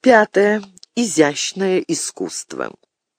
Пятое. Изящное искусство.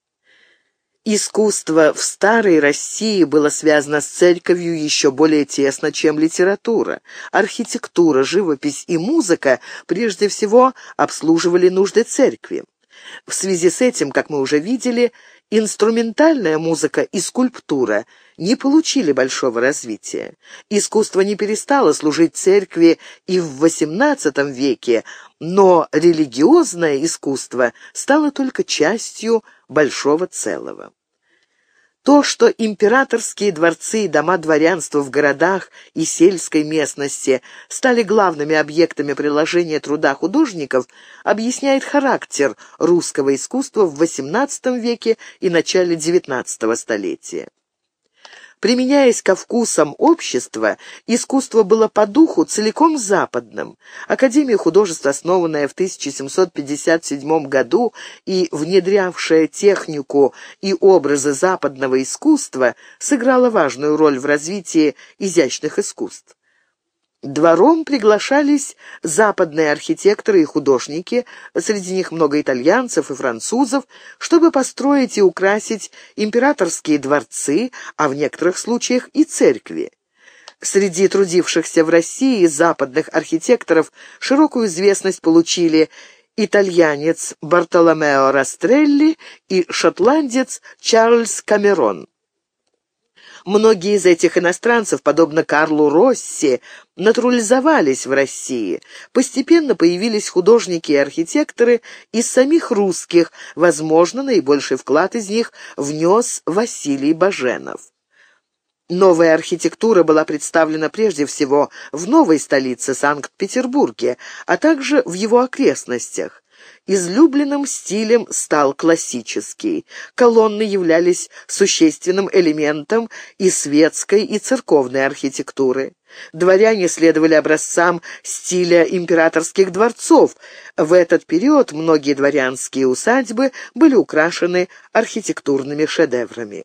Искусство в старой России было связано с церковью еще более тесно, чем литература. Архитектура, живопись и музыка прежде всего обслуживали нужды церкви. В связи с этим, как мы уже видели, инструментальная музыка и скульптура не получили большого развития. Искусство не перестало служить церкви и в XVIII веке, но религиозное искусство стало только частью большого целого. То, что императорские дворцы и дома дворянства в городах и сельской местности стали главными объектами приложения труда художников, объясняет характер русского искусства в XVIII веке и начале XIX столетия. Применяясь ко вкусам общества, искусство было по духу целиком западным. Академия художеств, основанная в 1757 году и внедрявшая технику и образы западного искусства, сыграла важную роль в развитии изящных искусств. Двором приглашались западные архитекторы и художники, среди них много итальянцев и французов, чтобы построить и украсить императорские дворцы, а в некоторых случаях и церкви. Среди трудившихся в России западных архитекторов широкую известность получили итальянец Бартоломео Растрелли и шотландец Чарльз Камерон. Многие из этих иностранцев, подобно Карлу Росси, натурализовались в России. Постепенно появились художники и архитекторы из самих русских, возможно, наибольший вклад из них внес Василий Баженов. Новая архитектура была представлена прежде всего в новой столице Санкт-Петербурге, а также в его окрестностях. Излюбленным стилем стал классический. Колонны являлись существенным элементом и светской, и церковной архитектуры. Дворяне следовали образцам стиля императорских дворцов. В этот период многие дворянские усадьбы были украшены архитектурными шедеврами.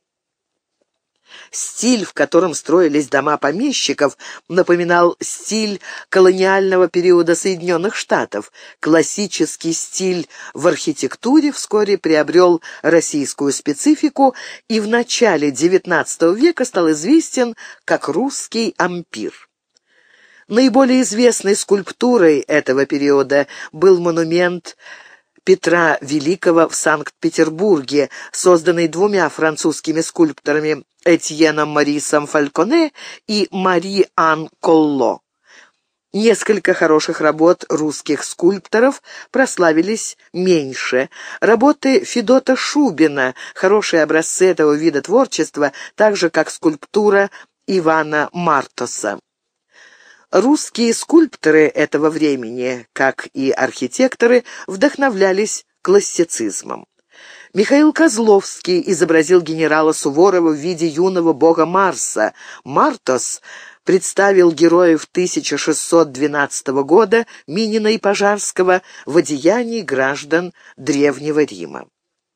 Стиль, в котором строились дома помещиков, напоминал стиль колониального периода Соединенных Штатов. Классический стиль в архитектуре вскоре приобрел российскую специфику и в начале XIX века стал известен как русский ампир. Наиболее известной скульптурой этого периода был монумент Петра Великого в Санкт-Петербурге, созданный двумя французскими скульпторами Этьеном Марисом Фальконе и Мари-Ан Колло. Несколько хороших работ русских скульпторов прославились меньше. Работы Федота Шубина, хорошие образцы этого вида творчества, так же как скульптура Ивана Мартоса. Русские скульпторы этого времени, как и архитекторы, вдохновлялись классицизмом. Михаил Козловский изобразил генерала Суворова в виде юного бога Марса. Мартос представил героев 1612 года Минина и Пожарского в одеянии граждан Древнего Рима.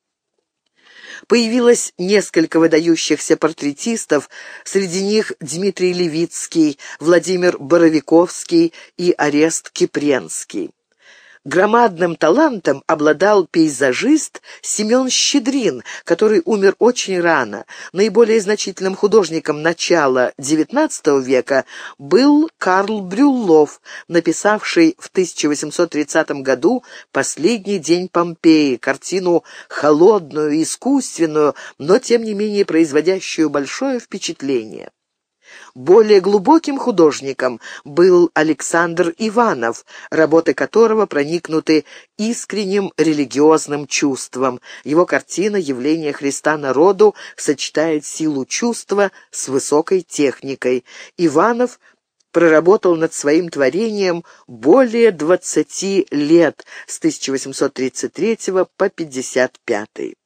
Появилось несколько выдающихся портретистов, среди них Дмитрий Левицкий, Владимир Боровиковский и Орест Кипренский. Громадным талантом обладал пейзажист Семен Щедрин, который умер очень рано. Наиболее значительным художником начала XIX века был Карл Брюллов, написавший в 1830 году «Последний день Помпеи», картину холодную, искусственную, но тем не менее производящую большое впечатление. Более глубоким художником был Александр Иванов, работы которого проникнуты искренним религиозным чувством. Его картина «Явление Христа народу» сочетает силу чувства с высокой техникой. Иванов проработал над своим творением более 20 лет, с 1833 по 1855.